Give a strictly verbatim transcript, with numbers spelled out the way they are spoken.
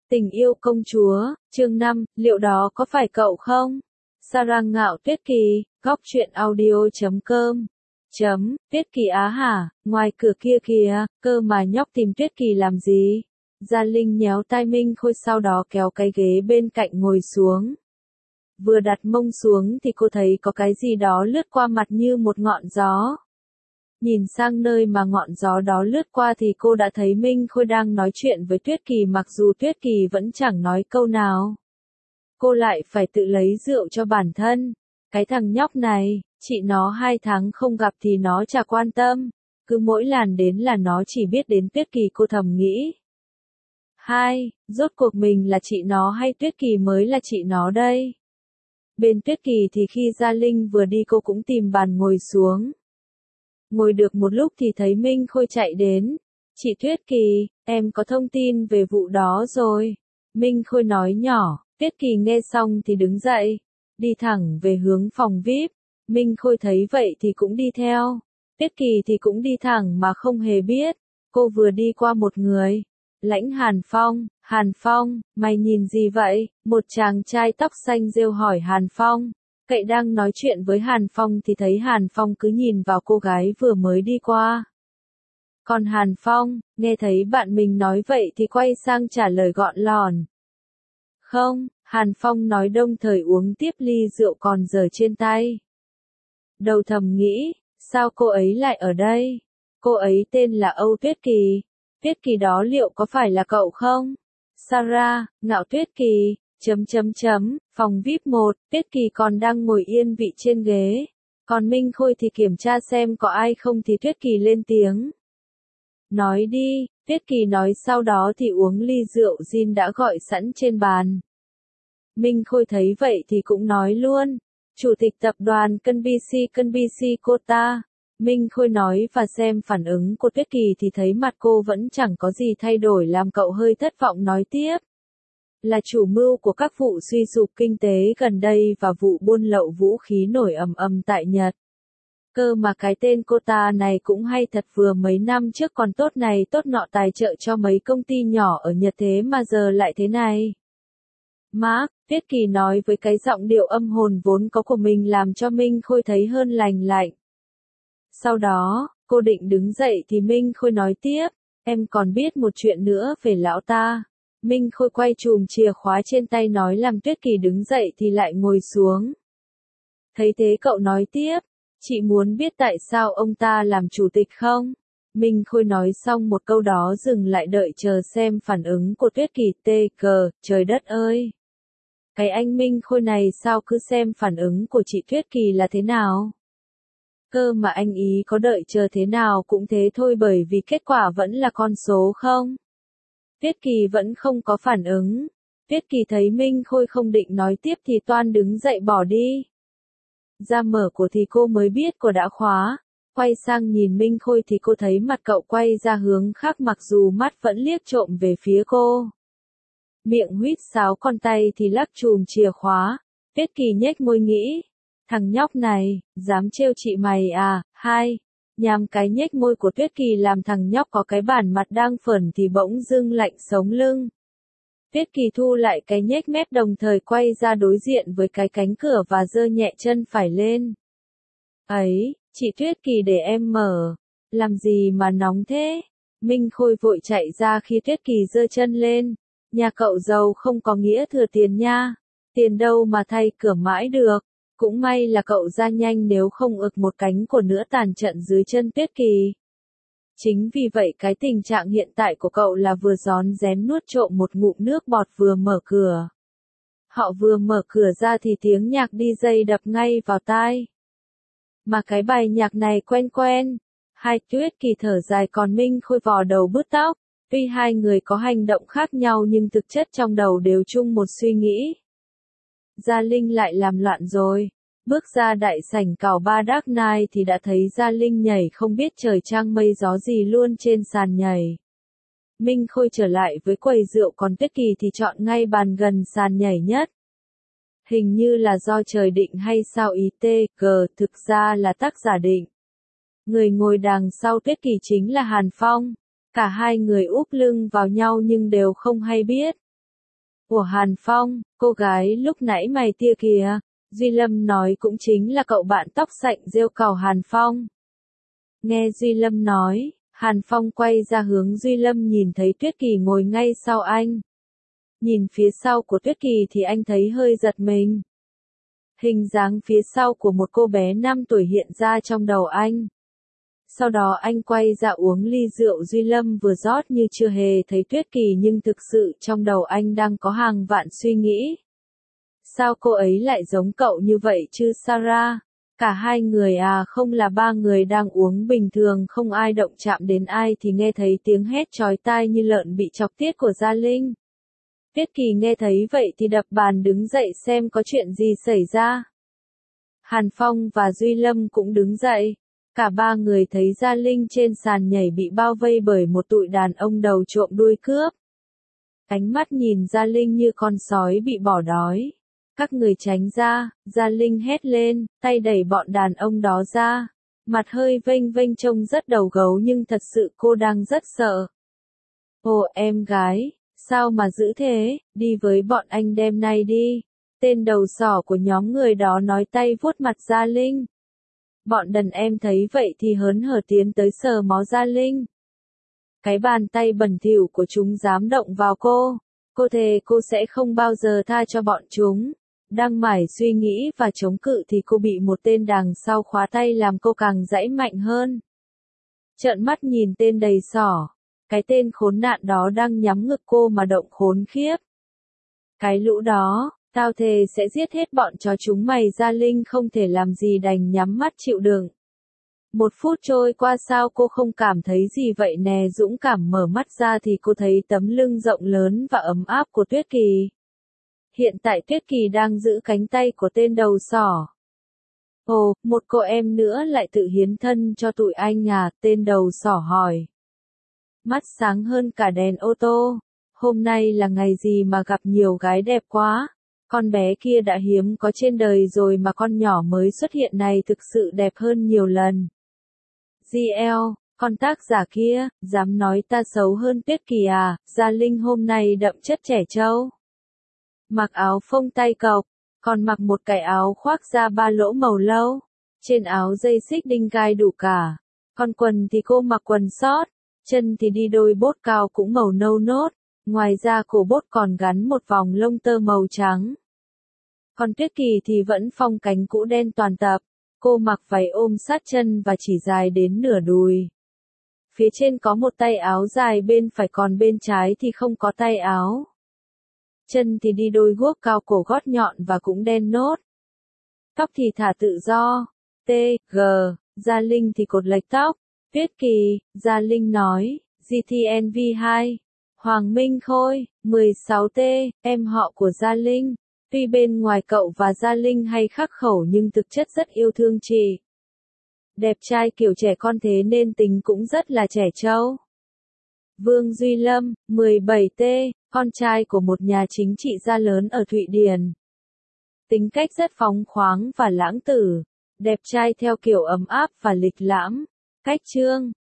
Tình yêu công chúa, chương năm, liệu đó có phải cậu không? Sarah Ngạo Tuyết Kỳ, góc truyện audio chấm com. Chấm, Tuyết Kỳ á hả, ngoài cửa kia kìa, cơ mà nhóc tìm Tuyết Kỳ làm gì? Gia Linh nhéo tai Minh Khôi sau đó kéo cái ghế bên cạnh ngồi xuống. Vừa đặt mông xuống thì cô thấy có cái gì đó lướt qua mặt như một ngọn gió. Nhìn sang nơi mà ngọn gió đó lướt qua thì cô đã thấy Minh Khôi đang nói chuyện với Tuyết Kỳ mặc dù Tuyết Kỳ vẫn chẳng nói câu nào. Cô lại phải tự lấy rượu cho bản thân. Cái thằng nhóc này, chị nó hai tháng không gặp thì nó chả quan tâm. Cứ mỗi lần đến là nó chỉ biết đến Tuyết Kỳ, cô thầm nghĩ. Hai, rốt cuộc mình là chị nó hay Tuyết Kỳ mới là chị nó đây? Bên Tuyết Kỳ thì khi Gia Linh vừa đi cô cũng tìm bàn ngồi xuống. Ngồi được một lúc thì thấy Minh Khôi chạy đến. Chị Tuyết Kỳ, em có thông tin về vụ đó rồi. Minh Khôi nói nhỏ. Tuyết Kỳ nghe xong thì đứng dậy. Đi thẳng về hướng phòng vi ai pi. Minh Khôi thấy vậy thì cũng đi theo. Tuyết Kỳ thì cũng đi thẳng mà không hề biết. Cô vừa đi qua một người. Lãnh Hàn Phong. Hàn Phong, mày nhìn gì vậy? Một chàng trai tóc xanh rêu hỏi Hàn Phong. Cậy đang nói chuyện với Hàn Phong thì thấy Hàn Phong cứ nhìn vào cô gái vừa mới đi qua. Còn Hàn Phong, nghe thấy bạn mình nói vậy thì quay sang trả lời gọn lòn. Không, Hàn Phong nói đồng thời uống tiếp ly rượu còn dở trên tay. Đầu thầm nghĩ, sao cô ấy lại ở đây? Cô ấy tên là Âu Tuyết Kỳ. Tuyết Kỳ đó liệu có phải là cậu không? Sarah, Ngạo Tuyết Kỳ. Chấm chấm chấm, phòng vi ai pi một, Tuyết Kỳ còn đang ngồi yên vị trên ghế. Còn Minh Khôi thì kiểm tra xem có ai không thì Tuyết Kỳ lên tiếng. Nói đi, Tuyết Kỳ nói sau đó thì uống ly rượu gin đã gọi sẵn trên bàn. Minh Khôi thấy vậy thì cũng nói luôn. Chủ tịch tập đoàn Conbisi Conbisi Kota. Minh Khôi nói và xem phản ứng của Tuyết Kỳ thì thấy mặt cô vẫn chẳng có gì thay đổi làm cậu hơi thất vọng nói tiếp. Là chủ mưu của các vụ suy sụp kinh tế gần đây và vụ buôn lậu vũ khí nổi ầm ầm tại Nhật. Cơ mà cái tên Kota này cũng hay thật, vừa mấy năm trước còn tốt này tốt nọ tài trợ cho mấy công ty nhỏ ở Nhật thế mà giờ lại thế này. Mark, Tuyết Kỳ nói với cái giọng điệu âm hồn vốn có của mình làm cho Minh Khôi thấy hơn lành lạnh. Sau đó, cô định đứng dậy thì Minh Khôi nói tiếp, em còn biết một chuyện nữa về lão ta. Minh Khôi quay chùm chìa khóa trên tay nói làm Tuyết Kỳ đứng dậy thì lại ngồi xuống. Thấy thế cậu nói tiếp, chị muốn biết tại sao ông ta làm chủ tịch không? Minh Khôi nói xong một câu đó dừng lại đợi chờ xem phản ứng của Tuyết Kỳ. Tê cờ, trời đất ơi! Cái anh Minh Khôi này sao cứ xem phản ứng của chị Tuyết Kỳ là thế nào? Cơ mà anh ý có đợi chờ thế nào cũng thế thôi bởi vì kết quả vẫn là con số không? Tuyết Kỳ vẫn không có phản ứng. Tuyết Kỳ thấy Minh Khôi không định nói tiếp thì toan đứng dậy bỏ đi. Ra mở của thì cô mới biết cô đã khóa. Quay sang nhìn Minh Khôi thì cô thấy mặt cậu quay ra hướng khác mặc dù mắt vẫn liếc trộm về phía cô. Miệng huýt sáo con tay thì lắc chùm chìa khóa. Tuyết Kỳ nhếch môi nghĩ. Thằng nhóc này, dám trêu chị mày à? Hai. Nhằm cái nhếch môi của Tuyết Kỳ làm thằng nhóc có cái bản mặt đang phởn thì bỗng dưng lạnh sống lưng. Tuyết Kỳ thu lại cái nhếch mép đồng thời quay ra đối diện với cái cánh cửa và giơ nhẹ chân phải lên. Ấy, chị Tuyết Kỳ để em mở. Làm gì mà nóng thế? Minh Khôi vội chạy ra khi Tuyết Kỳ giơ chân lên. Nhà cậu giàu không có nghĩa thừa tiền nha. Tiền đâu mà thay cửa mãi được. Cũng may là cậu ra nhanh nếu không ực một cánh của nữa tàn trận dưới chân Tuyết Kỳ. Chính vì vậy cái tình trạng hiện tại của cậu là vừa rón rén nuốt trộm một ngụm nước bọt vừa mở cửa. Họ vừa mở cửa ra thì tiếng nhạc đi dây đập ngay vào tai. Mà cái bài nhạc này quen quen. Hai Tuyết Kỳ thở dài còn Minh Khôi vò đầu bứt tóc. Tuy hai người có hành động khác nhau nhưng thực chất trong đầu đều chung một suy nghĩ. Gia Linh lại làm loạn rồi. Bước ra đại sảnh cào ba Dark Knight thì đã thấy Gia Linh nhảy không biết trời trăng mây gió gì luôn trên sàn nhảy. Minh Khôi trở lại với quầy rượu còn Tuyết Kỳ thì chọn ngay bàn gần sàn nhảy nhất. Hình như là do trời định hay sao ý tê cờ, thực ra là tác giả định. Người ngồi đằng sau Tuyết Kỳ chính là Hàn Phong. Cả hai người úp lưng vào nhau nhưng đều không hay biết. Ủa Hàn Phong, cô gái lúc nãy mày tia kìa, Duy Lâm nói cũng chính là cậu bạn tóc sạnh rêu cào Hàn Phong. Nghe Duy Lâm nói, Hàn Phong quay ra hướng Duy Lâm nhìn thấy Tuyết Kỳ ngồi ngay sau anh. Nhìn phía sau của Tuyết Kỳ thì anh thấy hơi giật mình. Hình dáng phía sau của một cô bé năm tuổi hiện ra trong đầu anh. Sau đó anh quay ra uống ly rượu Duy Lâm vừa rót như chưa hề thấy Tuyết Kỳ nhưng thực sự trong đầu anh đang có hàng vạn suy nghĩ. Sao cô ấy lại giống cậu như vậy chứ Sarah? Cả hai người à không là ba người đang uống bình thường không ai động chạm đến ai thì nghe thấy tiếng hét chói tai như lợn bị chọc tiết của Gia Linh. Tuyết Kỳ nghe thấy vậy thì đập bàn đứng dậy xem có chuyện gì xảy ra. Hàn Phong và Duy Lâm cũng đứng dậy. Cả ba người thấy Gia Linh trên sàn nhảy bị bao vây bởi một tụi đàn ông đầu trộm đuôi cướp. Ánh mắt nhìn Gia Linh như con sói bị bỏ đói. Các người tránh ra, Gia Linh hét lên, tay đẩy bọn đàn ông đó ra. Mặt hơi vênh vênh trông rất đầu gấu nhưng thật sự cô đang rất sợ. Ồ em gái, sao mà dữ thế, đi với bọn anh đêm nay đi. Tên đầu sỏ của nhóm người đó nói tay vuốt mặt Gia Linh. Bọn đàn em thấy vậy thì hớn hở tiến tới sờ mó Gia Linh. Cái bàn tay bẩn thỉu của chúng dám động vào cô. Cô thề cô sẽ không bao giờ tha cho bọn chúng. Đang mải suy nghĩ và chống cự thì cô bị một tên đằng sau khóa tay làm cô càng giãy mạnh hơn. Trợn mắt nhìn tên đầy sỏ. Cái tên khốn nạn đó đang nhắm ngực cô mà động khốn khiếp. Cái lũ đó, tao thề sẽ giết hết bọn chó chúng mày. Gia Linh không thể làm gì đành nhắm mắt chịu đựng. Một phút trôi qua sao cô không cảm thấy gì vậy nè, dũng cảm mở mắt ra thì cô thấy tấm lưng rộng lớn và ấm áp của Tuyết Kỳ. Hiện tại Tuyết Kỳ đang giữ cánh tay của tên đầu sỏ. Ồ, một cô em nữa lại tự hiến thân cho tụi anh à, tên đầu sỏ hỏi. Mắt sáng hơn cả đèn ô tô. Hôm nay là ngày gì mà gặp nhiều gái đẹp quá. Con bé kia đã hiếm có trên đời rồi mà con nhỏ mới xuất hiện này thực sự đẹp hơn nhiều lần. giê lờ, con tác giả kia, dám nói ta xấu hơn Tuyết Kỳ à, Gia Linh hôm nay đậm chất trẻ trâu. Mặc áo phông tay cộc, còn mặc một cái áo khoác da ba lỗ màu lâu. Trên áo dây xích đinh gai đủ cả. Còn quần thì cô mặc quần sót, chân thì đi đôi bốt cao cũng màu nâu nốt. Ngoài ra cổ bốt còn gắn một vòng lông tơ màu trắng. Còn Tuyết Kỳ thì vẫn phong cánh cũ đen toàn tập. Cô mặc váy ôm sát chân và chỉ dài đến nửa đùi. Phía trên có một tay áo dài bên phải còn bên trái thì không có tay áo. Chân thì đi đôi guốc cao cổ gót nhọn và cũng đen nốt. Tóc thì thả tự do. T, G, Gia Linh thì cột lệch tóc. Tuyết Kỳ, Gia Linh nói, giê tê en vê hai. Hoàng Minh Khôi, mười sáu T, em họ của Gia Linh. Tuy bên ngoài cậu và Gia Linh hay khắc khẩu nhưng thực chất rất yêu thương chị. Đẹp trai kiểu trẻ con thế nên tính cũng rất là trẻ trâu. Vương Duy Lâm, mười bảy T, con trai của một nhà chính trị gia lớn ở Thụy Điển. Tính cách rất phóng khoáng và lãng tử. Đẹp trai theo kiểu ấm áp và lịch lãm. Cách chương